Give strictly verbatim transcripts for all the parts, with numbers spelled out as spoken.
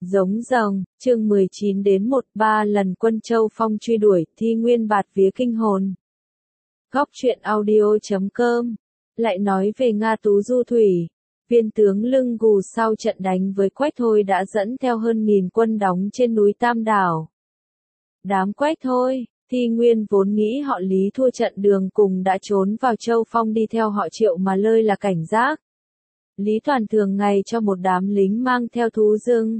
Giống rồng, chương mười chín đến một ba lần quân Châu Phong truy đuổi, Thi Nguyên bạt vía kinh hồn. Góc truyện audio chấm com lại nói về Nga Tú Du Thủy. Viên tướng lưng gù sau trận đánh với Quách Thôi đã dẫn theo hơn nghìn quân đóng trên núi Tam Đảo. Đám Quách Thôi, Thi Nguyên vốn nghĩ họ Lý thua trận đường cùng đã trốn vào Châu Phong đi theo họ Triệu mà lơi là cảnh giác. Lý Toàn thường ngày cho một đám lính mang theo thú rừng,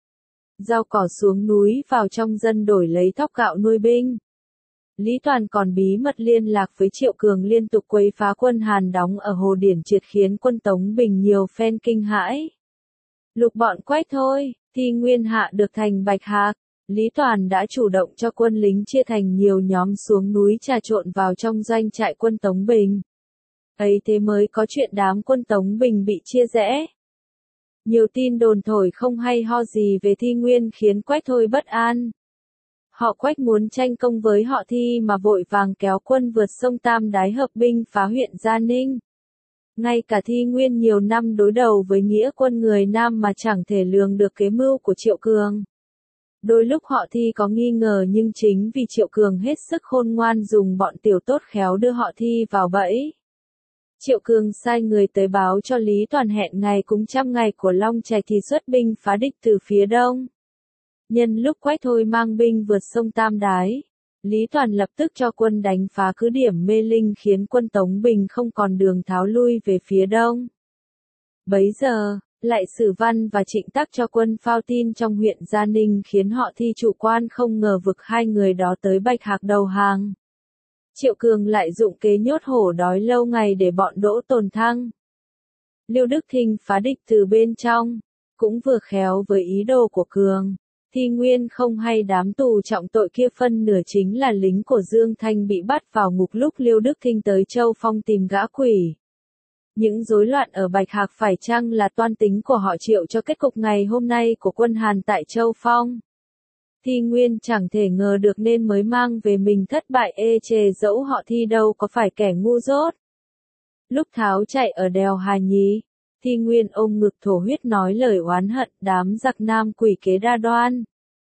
rau cỏ xuống núi vào trong dân đổi lấy thóc gạo nuôi binh. Lý Toàn còn bí mật liên lạc với Triệu Cường liên tục quấy phá quân Hàn đóng ở Hồ Điển triệt khiến quân Tống Bình nhiều phen kinh hãi. Lục bọn Quách Thôi, Thi Nguyên hạ được thành Bạch Hạc, Lý Toàn đã chủ động cho quân lính chia thành nhiều nhóm xuống núi trà trộn vào trong doanh trại quân Tống Bình. Ấy thế mới có chuyện đám quân Tống Bình bị chia rẽ. Nhiều tin đồn thổi không hay ho gì về Thi Nguyên khiến Quách Thôi bất an. Họ Quách muốn tranh công với họ Thi mà vội vàng kéo quân vượt sông Tam Đái hợp binh phá huyện Gia Ninh. Ngay cả Thi Nguyên nhiều năm đối đầu với nghĩa quân người Nam mà chẳng thể lường được kế mưu của Triệu Cường. Đôi lúc họ Thi có nghi ngờ nhưng chính vì Triệu Cường hết sức khôn ngoan dùng bọn tiểu tốt khéo đưa họ Thi vào bẫy. Triệu Cường sai người tới báo cho Lý Toàn hẹn ngày cúng trăm ngày của Long Trạch thì xuất binh phá địch từ phía đông. Nhân lúc Quách Thôi mang binh vượt sông Tam Đái, Lý Toàn lập tức cho quân đánh phá cứ điểm Mê Linh khiến quân Tống Bình không còn đường tháo lui về phía đông. Bấy giờ, lại Sử Văn và Trịnh Tắc cho quân phao tin trong huyện Gia Ninh khiến họ Thi chủ quan không ngờ vực hai người đó tới Bạch Hạc đầu hàng. Triệu Cường lại dụng kế nhốt hổ đói lâu ngày để bọn Đỗ Tồn Thăng, Liêu Đức Thinh phá địch từ bên trong, cũng vừa khéo với ý đồ của Cường. Thi Nguyên không hay đám tù trọng tội kia phân nửa chính là lính của Dương Thanh bị bắt vào ngục lúc Liêu Đức Thinh tới Châu Phong tìm gã quỷ. Những rối loạn ở Bạch Hạc phải chăng là toan tính của họ Triệu cho kết cục ngày hôm nay của quân Hàn tại Châu Phong? Thi Nguyên chẳng thể ngờ được nên mới mang về mình thất bại ê chề dẫu họ Thi đâu có phải kẻ ngu dốt. Lúc tháo chạy ở đèo Hà Nhí, Thi Nguyên ôm ngực thổ huyết nói lời oán hận đám giặc Nam quỷ kế đa đoan.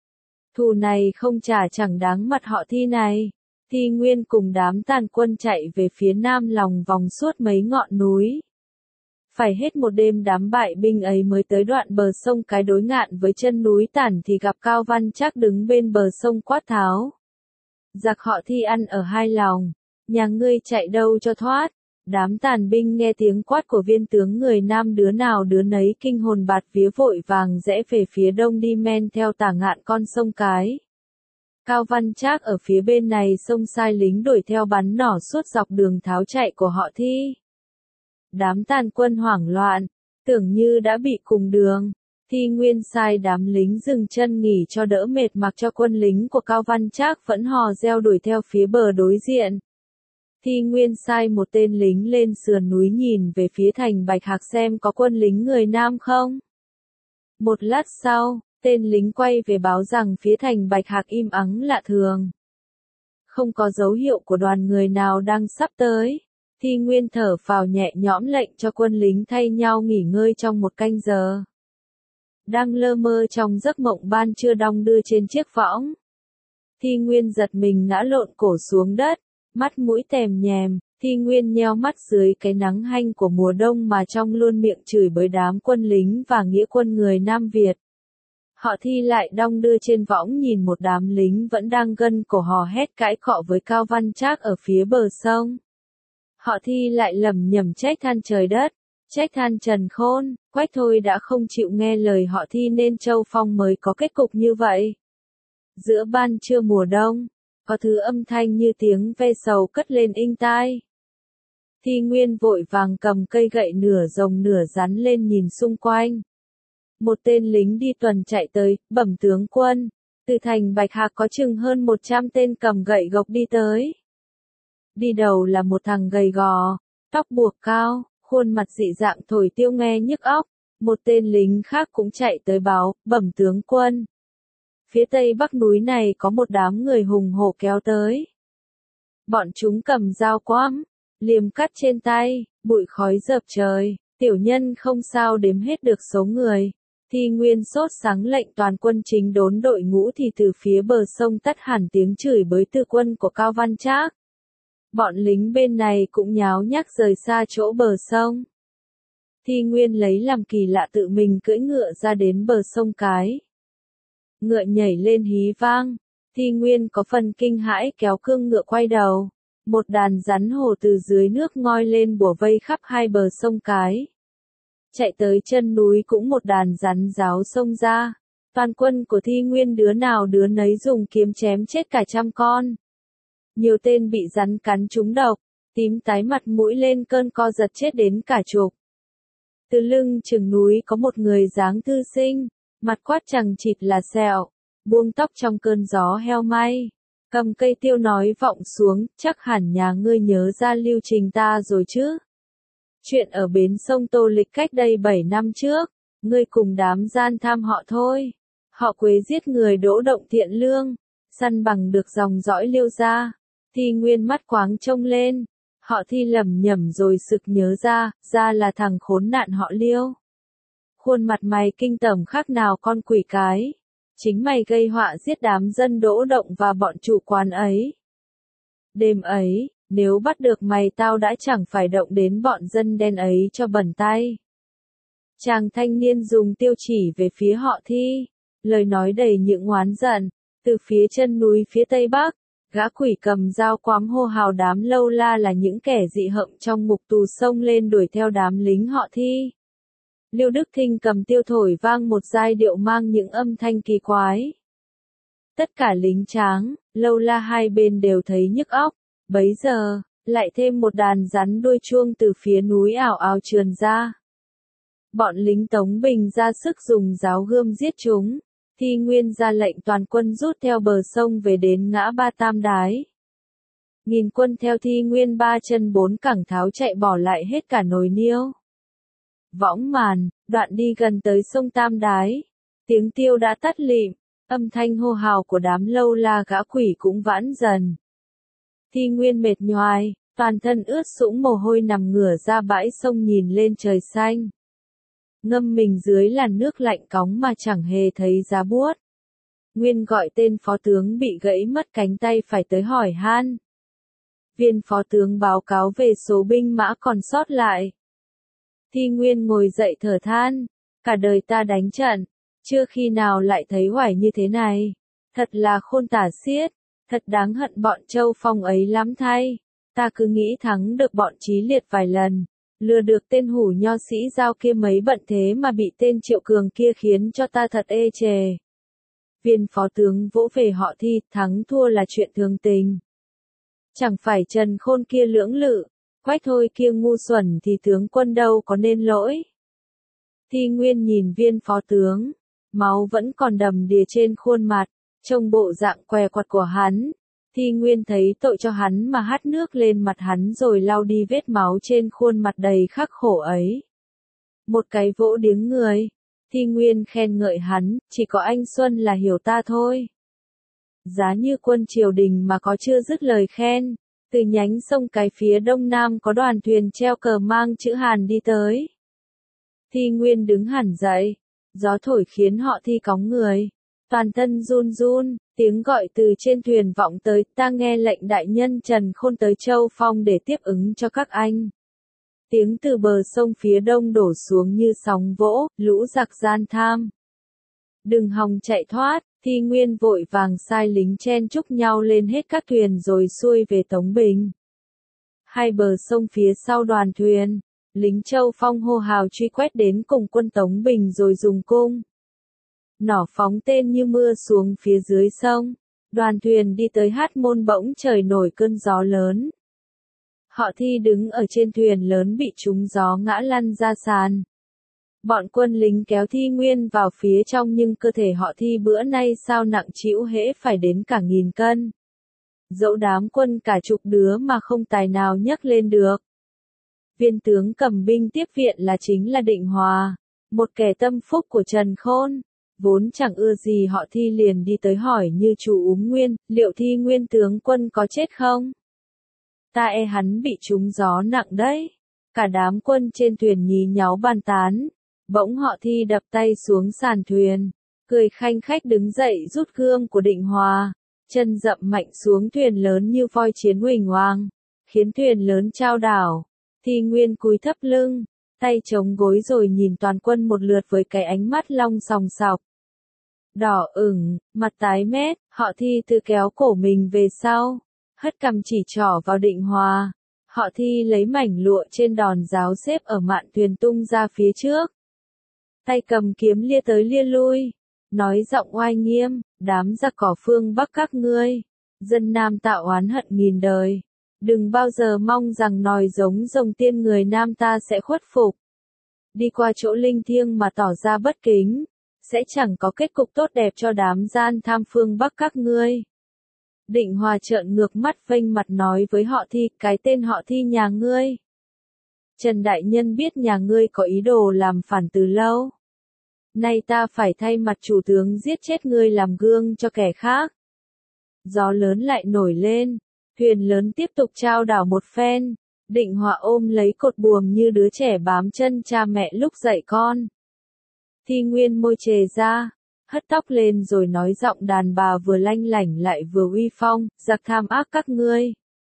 Thù này không trả chẳng đáng mặt họ Thi này. Thi Nguyên cùng đám tàn quân chạy về phía nam lòng vòng suốt mấy ngọn núi. Phải hết một đêm đám bại binh ấy mới tới đoạn bờ sông Cái đối ngạn với chân núi Tản thì gặp Cao Văn Trác đứng bên bờ sông quát tháo. Giặc họ Thi ăn ở hai lòng, nhà ngươi chạy đâu cho thoát. Đám tàn binh nghe tiếng quát của viên tướng người Nam đứa nào đứa nấy kinh hồn bạt vía vội vàng rẽ về phía đông đi men theo tả ngạn con sông Cái. Cao Văn Trác ở phía bên này sông sai lính đuổi theo bắn nỏ suốt dọc đường tháo chạy của họ Thi. Đám tàn quân hoảng loạn, tưởng như đã bị cùng đường. Thi Nguyên sai đám lính dừng chân nghỉ cho đỡ mệt mặc cho quân lính của Cao Văn Trác vẫn hò reo đuổi theo phía bờ đối diện. Thi Nguyên sai một tên lính lên sườn núi nhìn về phía thành Bạch Hạc xem có quân lính người Nam không. Một lát sau, tên lính quay về báo rằng phía thành Bạch Hạc im ắng lạ thường. Không có dấu hiệu của đoàn người nào đang sắp tới. Thi Nguyên thở phào nhẹ nhõm lệnh cho quân lính thay nhau nghỉ ngơi trong một canh giờ. Đang lơ mơ trong giấc mộng ban trưa đong đưa trên chiếc võng. Thi Nguyên giật mình ngã lộn cổ xuống đất, mắt mũi tèm nhèm. Thi Nguyên nheo mắt dưới cái nắng hanh của mùa đông mà trong luôn miệng chửi bới đám quân lính và nghĩa quân người Nam Việt. Họ Thi lại đong đưa trên võng nhìn một đám lính vẫn đang gân cổ hò hét cãi cọ với Cao Văn Trác ở phía bờ sông. Họ Thi lại lẩm nhẩm trách than trời đất, trách than Trần Khôn, Quách Thôi đã không chịu nghe lời họ Thi nên Châu Phong mới có kết cục như vậy. Giữa ban trưa mùa đông, có thứ âm thanh như tiếng ve sầu cất lên inh tai. Thi Nguyên vội vàng cầm cây gậy nửa rồng nửa rắn lên nhìn xung quanh. Một tên lính đi tuần chạy tới, bẩm tướng quân, từ thành Bạch Hạc có chừng hơn một trăm tên cầm gậy gộc đi tới. Đi đầu là một thằng gầy gò, tóc buộc cao, khuôn mặt dị dạng thổi tiêu nghe nhức óc. Một tên lính khác cũng chạy tới báo, bẩm tướng quân. Phía tây bắc núi này có một đám người hùng hổ kéo tới. Bọn chúng cầm dao quắm, liềm cắt trên tay, bụi khói dợp trời, tiểu nhân không sao đếm hết được số người. Thi Nguyên sốt sắng lệnh toàn quân chính đốn đội ngũ thì từ phía bờ sông tắt hẳn tiếng chửi bới từ quân của Cao Văn Trác. Bọn lính bên này cũng nháo nhác rời xa chỗ bờ sông. Thi Nguyên lấy làm kỳ lạ tự mình cưỡi ngựa ra đến bờ sông cái. Ngựa nhảy lên hí vang, Thi Nguyên có phần kinh hãi kéo cương ngựa quay đầu. Một đàn rắn hổ từ dưới nước ngoi lên bủa vây khắp hai bờ sông cái. Chạy tới chân núi cũng một đàn rắn ráo xông ra. Toàn quân của Thi Nguyên đứa nào đứa nấy dùng kiếm chém chết cả trăm con. Nhiều tên bị rắn cắn trúng độc, tím tái mặt mũi lên cơn co giật chết đến cả chục. Từ lưng chừng núi có một người dáng thư sinh, mặt quát chằng chịt là sẹo, buông tóc trong cơn gió heo may. Cầm cây tiêu nói vọng xuống, chắc hẳn nhà ngươi nhớ ra lưu trình ta rồi chứ. Chuyện ở bến sông Tô Lịch cách đây bảy năm trước, ngươi cùng đám gian tham họ thôi. Họ quế giết người Đỗ Động Thiện Lương, săn bằng được dòng dõi Liêu gia. Thi Nguyên mắt quáng trông lên, họ Thi lầm nhầm rồi sực nhớ ra, ra là thằng khốn nạn họ Liêu. Khuôn mặt mày kinh tởm khác nào con quỷ cái. Chính mày gây họa giết đám dân Đỗ Động và bọn chủ quán ấy. Đêm ấy, nếu bắt được mày tao đã chẳng phải động đến bọn dân đen ấy cho bẩn tay. Chàng thanh niên dùng tiêu chỉ về phía họ Thi, lời nói đầy những oán giận. Từ phía chân núi phía tây bắc, gã quỷ cầm dao quắm hô hào đám lâu la là những kẻ dị hợm trong ngục tù xông lên đuổi theo đám lính họ Thi. Liêu Đức Thinh cầm tiêu thổi vang một giai điệu mang những âm thanh kỳ quái. Tất cả lính tráng, lâu la hai bên đều thấy nhức óc, bấy giờ, lại thêm một đàn rắn đuôi chuông từ phía núi ảo ảo trườn ra. Bọn lính Tống Bình ra sức dùng giáo gươm giết chúng, Thi Nguyên ra lệnh toàn quân rút theo bờ sông về đến ngã ba Tam Đái. Nghìn quân theo Thi Nguyên ba chân bốn cẳng tháo chạy bỏ lại hết cả nồi niêu. Võng màn, đoạn đi gần tới sông Tam Đái. Tiếng tiêu đã tắt lịm, âm thanh hô hào của đám lâu la gã quỷ cũng vãn dần. Thi Nguyên mệt nhoài, toàn thân ướt sũng mồ hôi nằm ngửa ra bãi sông nhìn lên trời xanh. Ngâm mình dưới làn nước lạnh cóng mà chẳng hề thấy giá buốt. Nguyên gọi tên phó tướng bị gãy mất cánh tay phải tới hỏi han. Viên phó tướng báo cáo về số binh mã còn sót lại. Thi Nguyên ngồi dậy thở than, cả đời ta đánh trận, chưa khi nào lại thấy oải như thế này. Thật là khôn tả xiết, thật đáng hận bọn Châu Phong ấy lắm thay. Ta cứ nghĩ thắng được bọn Chí Liệt vài lần, lừa được tên hủ nho sĩ Giao kia mấy bận thế mà bị tên Triệu Cường kia khiến cho ta thật ê chề. Viên phó tướng vỗ về họ Thi, thắng thua là chuyện thường tình. Chẳng phải Trần Khôn kia lưỡng lự, Quách Thôi kia ngu xuẩn thì tướng quân đâu có nên lỗi. Thi Nguyên nhìn viên phó tướng, máu vẫn còn đầm đìa trên khuôn mặt, trông bộ dạng què quặt của hắn. Thi Nguyên thấy tội cho hắn mà hắt nước lên mặt hắn rồi lau đi vết máu trên khuôn mặt đầy khắc khổ ấy. Một cái vỗ điếng người. Thi Nguyên khen ngợi hắn, chỉ có anh Xuân là hiểu ta thôi. Giá như quân triều đình mà có chưa dứt lời khen. Từ nhánh sông cái phía đông nam có đoàn thuyền treo cờ mang chữ Hàn đi tới. Thi Nguyên đứng hẳn dậy, gió thổi khiến họ Thi cóng người. Toàn thân run run, tiếng gọi từ trên thuyền vọng tới, ta nghe lệnh đại nhân Trần Khôn tới Châu Phong để tiếp ứng cho các anh. Tiếng từ bờ sông phía đông đổ xuống như sóng vỗ, lũ giặc gian tham. Đừng hòng chạy thoát, Thi Nguyên vội vàng sai lính chen chúc nhau lên hết các thuyền rồi xuôi về Tống Bình. Hai bờ sông phía sau đoàn thuyền, lính Châu Phong hô hào truy quét đến cùng quân Tống Bình rồi dùng cung nỏ phóng tên như mưa xuống phía dưới sông. Đoàn thuyền đi tới Hát Môn bỗng trời nổi cơn gió lớn. Họ Thi đứng ở trên thuyền lớn bị trúng gió ngã lăn ra sàn. Bọn quân lính kéo Thi Nguyên vào phía trong nhưng cơ thể họ Thi bữa nay sao nặng trĩu hễ phải đến cả nghìn cân. Dẫu đám quân cả chục đứa mà không tài nào nhấc lên được. Viên tướng cầm binh tiếp viện là chính là Định Hòa, một kẻ tâm phúc của Trần Khôn. Vốn chẳng ưa gì họ Thi liền đi tới hỏi như chủ Úm Nguyên, liệu Thi Nguyên tướng quân có chết không? Ta e hắn bị trúng gió nặng đấy. Cả đám quân trên thuyền nhí nháo bàn tán. Bỗng họ Thi đập tay xuống sàn thuyền, cười khanh khách đứng dậy rút gươm của Định Hòa, chân dậm mạnh xuống thuyền lớn như voi chiến huỳnh hoang, khiến thuyền lớn chao đảo. Thi Nguyên cúi thấp lưng, tay chống gối rồi nhìn toàn quân một lượt với cái ánh mắt long sòng sọc. Đỏ ửng, mặt tái mét, họ Thi tự kéo cổ mình về sau, hất cằm chỉ trỏ vào Định Hòa. Họ Thi lấy mảnh lụa trên đòn giáo xếp ở mạn thuyền tung ra phía trước. Tay cầm kiếm lia tới lia lui, nói giọng oai nghiêm, đám giặc cỏ phương Bắc các ngươi, dân Nam tạo oán hận nghìn đời. Đừng bao giờ mong rằng nòi giống rồng tiên người Nam ta sẽ khuất phục. Đi qua chỗ linh thiêng mà tỏ ra bất kính, sẽ chẳng có kết cục tốt đẹp cho đám gian tham phương Bắc các ngươi. Định Hòa trợn ngược mắt vênh mặt nói với họ Thi, cái tên họ Thi nhà ngươi. Trần Đại Nhân biết nhà ngươi có ý đồ làm phản từ lâu. Nay ta phải thay mặt chủ tướng giết chết ngươi làm gương cho kẻ khác. Gió lớn lại nổi lên, thuyền lớn tiếp tục chao đảo một phen. Định Hòa ôm lấy cột buồm như đứa trẻ bám chân cha mẹ lúc dạy con. Thi Nguyên môi chề ra, hất tóc lên rồi nói giọng đàn bà vừa lanh lảnh lại vừa uy phong, giặc tham ác các ngươi.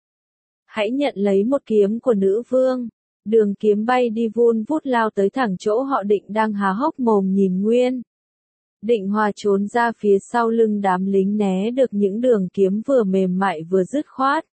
Hãy nhận lấy một kiếm của nữ vương. Đường kiếm bay đi vun vút lao tới thẳng chỗ họ Định đang há hốc mồm nhìn Nguyên. Định Hòa trốn ra phía sau lưng đám lính né được những đường kiếm vừa mềm mại vừa dứt khoát.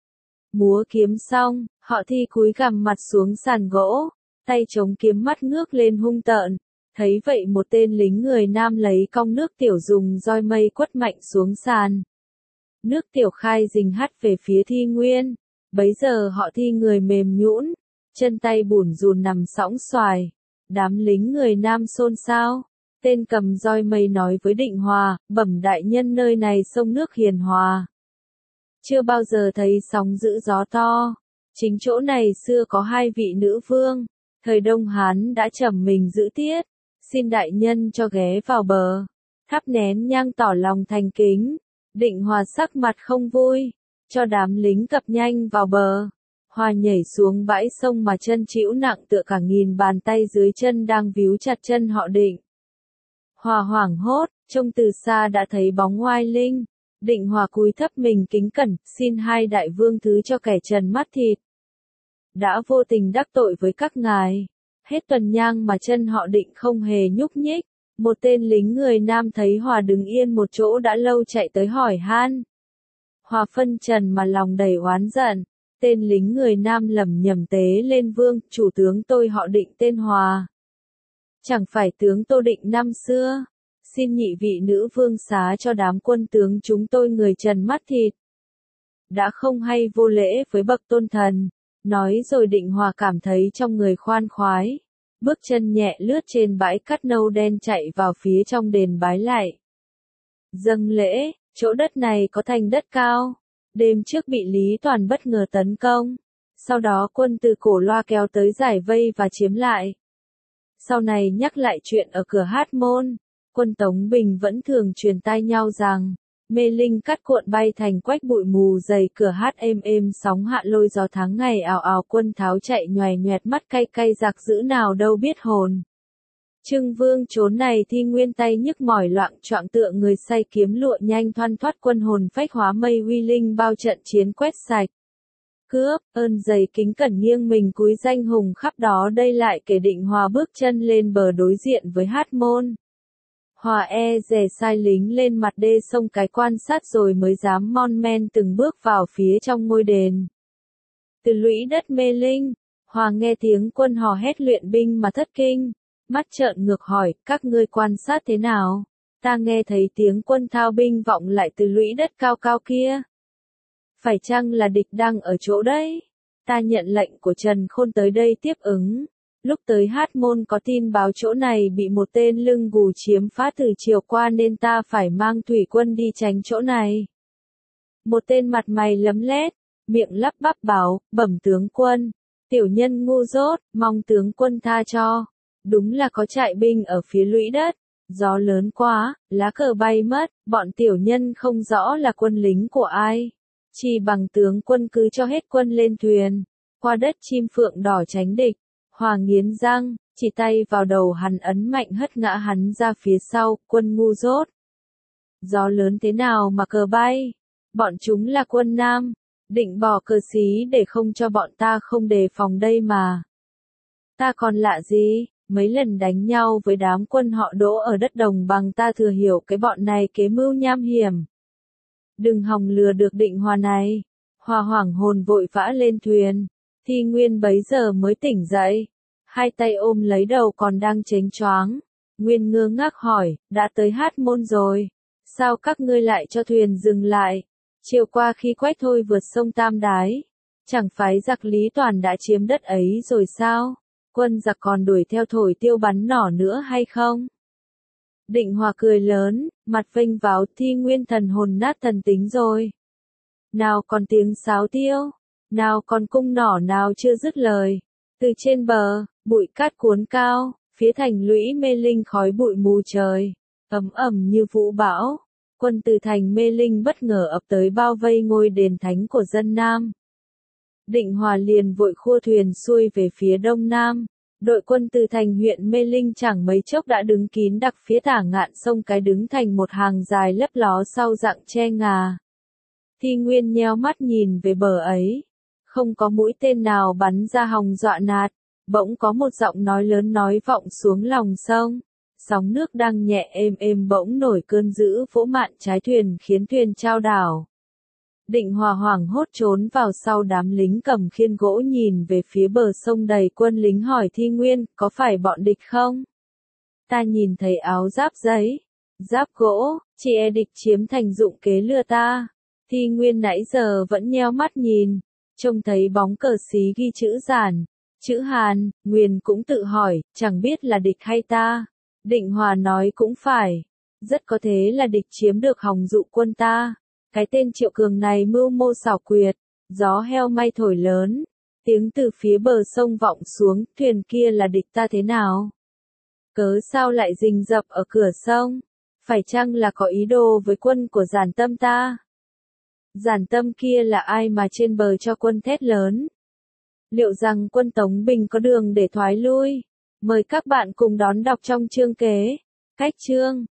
Múa kiếm xong, họ Thi cúi gằm mặt xuống sàn gỗ, tay chống kiếm mắt ngước lên hung tợn. Thấy vậy một tên lính người Nam lấy cong nước tiểu dùng roi mây quất mạnh xuống sàn. Nước tiểu khai rình hắt về phía Thi Nguyên. Bấy giờ họ Thi người mềm nhũn, chân tay bủn rủn nằm sõng xoài. Đám lính người Nam xôn xao. Tên cầm roi mây nói với Định Hòa, bẩm đại nhân nơi này sông nước hiền hòa. Chưa bao giờ thấy sóng dữ gió to. Chính chỗ này xưa có hai vị nữ vương. Thời Đông Hán đã trầm mình giữ tiết. Xin đại nhân cho ghé vào bờ. Thắp nén nhang tỏ lòng thành kính. Định Hòa sắc mặt không vui. Cho đám lính cập nhanh vào bờ. Hòa nhảy xuống bãi sông mà chân chịu nặng tựa cả nghìn bàn tay dưới chân đang víu chặt chân họ Định. Hòa hoảng hốt, trông từ xa đã thấy bóng oai linh. Định Hòa cúi thấp mình kính cẩn, xin hai đại vương thứ cho kẻ trần mắt thịt. Đã vô tình đắc tội với các ngài. Hết tuần nhang mà chân họ Định không hề nhúc nhích. Một tên lính người Nam thấy Hòa đứng yên một chỗ đã lâu chạy tới hỏi han. Hòa phân trần mà lòng đầy oán giận. Tên lính người Nam lẩm nhẩm tế lên vương, chủ tướng tôi họ Định tên Hòa. Chẳng phải tướng Tô Định năm xưa. Xin nhị vị nữ vương xá cho đám quân tướng chúng tôi người trần mắt thịt. Đã không hay vô lễ với bậc tôn thần. Nói rồi Định Hòa cảm thấy trong người khoan khoái. Bước chân nhẹ lướt trên bãi cát nâu đen chạy vào phía trong đền bái lạy. Dâng lễ, chỗ đất này có thành đất cao. Đêm trước bị Lý Toàn bất ngờ tấn công. Sau đó quân từ Cổ Loa kéo tới giải vây và chiếm lại. Sau này nhắc lại chuyện ở cửa Hát Môn. Quân Tống Bình vẫn thường truyền tai nhau rằng. Mê linh cắt cuộn bay thành quách bụi mù dày cửa hát êm êm sóng hạ lôi gió tháng ngày ào ào quân tháo chạy nhoè nhoẹt mắt cay cay giặc dữ nào đâu biết hồn. Trưng Vương trốn này Thi Nguyên tay nhức mỏi loạng choạng tựa người say kiếm lụa nhanh thoăn thoắt quân hồn phách hóa mây huy linh bao trận chiến quét sạch. Cướp, ơn dày kính cẩn nghiêng mình cúi danh hùng khắp đó đây lại kể Định Hòa bước chân lên bờ đối diện với Hát Môn. Hòa e dè sai lính lên mặt đê sông cái quan sát rồi mới dám mon men từng bước vào phía trong ngôi đền. Từ lũy đất Mê Linh, Hòa nghe tiếng quân hò hét luyện binh mà thất kinh, mắt trợn ngược hỏi, các ngươi quan sát thế nào? Ta nghe thấy tiếng quân thao binh vọng lại từ lũy đất cao cao kia. Phải chăng là địch đang ở chỗ đấy? Ta nhận lệnh của Trần Khôn tới đây tiếp ứng. Lúc tới Hát Môn có tin báo chỗ này bị một tên lưng gù chiếm phá từ chiều qua nên ta phải mang thủy quân đi tránh chỗ này. Một tên mặt mày lấm lét, miệng lắp bắp bảo, bẩm tướng quân, tiểu nhân ngu dốt, mong tướng quân tha cho. Đúng là có trại binh ở phía lũy đất, gió lớn quá, lá cờ bay mất, bọn tiểu nhân không rõ là quân lính của ai. Chỉ bằng tướng quân cứ cho hết quân lên thuyền, qua đất chim phượng đỏ tránh địch. Hòa nghiến răng, chỉ tay vào đầu hắn ấn mạnh hất ngã hắn ra phía sau, quân ngu dốt. Gió lớn thế nào mà cờ bay? Bọn chúng là quân Nam, định bỏ cờ xí để không cho bọn ta không đề phòng đây mà. Ta còn lạ gì, mấy lần đánh nhau với đám quân họ Đỗ ở đất đồng bằng ta thừa hiểu cái bọn này kế mưu nham hiểm. Đừng hòng lừa được Định Hòa này. Hòa hoảng hồn vội vã lên thuyền, Thi Nguyên bấy giờ mới tỉnh dậy, hai tay ôm lấy đầu còn đang chếnh choáng. Nguyên ngơ ngác hỏi, đã tới Hát Môn rồi, sao các ngươi lại cho thuyền dừng lại? Chiều qua khi Quách Thôi vượt sông Tam Đái, chẳng phải giặc Lý Toàn đã chiếm đất ấy rồi sao? Quân giặc còn đuổi theo thổi tiêu bắn nỏ nữa hay không? Định Hòa cười lớn, mặt vênh váo, Thi Nguyên thần hồn nát thần tính rồi. Nào còn tiếng sáo tiêu, nào còn cung nỏ nào chưa dứt lời. Từ trên bờ, bụi cát cuốn cao, phía thành lũy Mê Linh khói bụi mù trời, ầm ầm như vũ bão. Quân từ thành Mê Linh bất ngờ ập tới bao vây ngôi đền thánh của dân Nam. Định Hòa liền vội khua thuyền xuôi về phía đông nam. Đội quân từ thành huyện Mê Linh chẳng mấy chốc đã đứng kín đặc phía tả ngạn sông Cái, đứng thành một hàng dài lấp ló sau rặng tre ngà. Thi Nguyên nheo mắt nhìn về bờ ấy, không có mũi tên nào bắn ra hòng dọa nạt, bỗng có một giọng nói lớn nói vọng xuống lòng sông. Sóng nước đang nhẹ êm êm bỗng nổi cơn dữ vỗ mạn trái thuyền khiến thuyền chao đảo. Định Hòa hoảng hốt trốn vào sau đám lính cầm khiên gỗ nhìn về phía bờ sông đầy quân lính hỏi Thi Nguyên, có phải bọn địch không? Ta nhìn thấy áo giáp giấy, giáp gỗ, chỉ e địch chiếm thành dụng kế lừa ta. Thi Nguyên nãy giờ vẫn nheo mắt nhìn, trông thấy bóng cờ xí ghi chữ Giản, chữ Hàn, Nguyên cũng tự hỏi, chẳng biết là địch hay ta. Định Hòa nói cũng phải, rất có thể là địch chiếm được hòng dụ quân ta. Cái tên Triệu Cường này mưu mô xảo quyệt, gió heo may thổi lớn, tiếng từ phía bờ sông vọng xuống, thuyền kia là địch ta thế nào? Cớ sao lại rình rập ở cửa sông? Phải chăng là có ý đồ với quân của Giản Tâm ta? Giản Tâm kia là ai mà trên bờ cho quân thét lớn? Liệu rằng quân Tống Bình có đường để thoái lui? Mời các bạn cùng đón đọc trong chương kế. Cách chương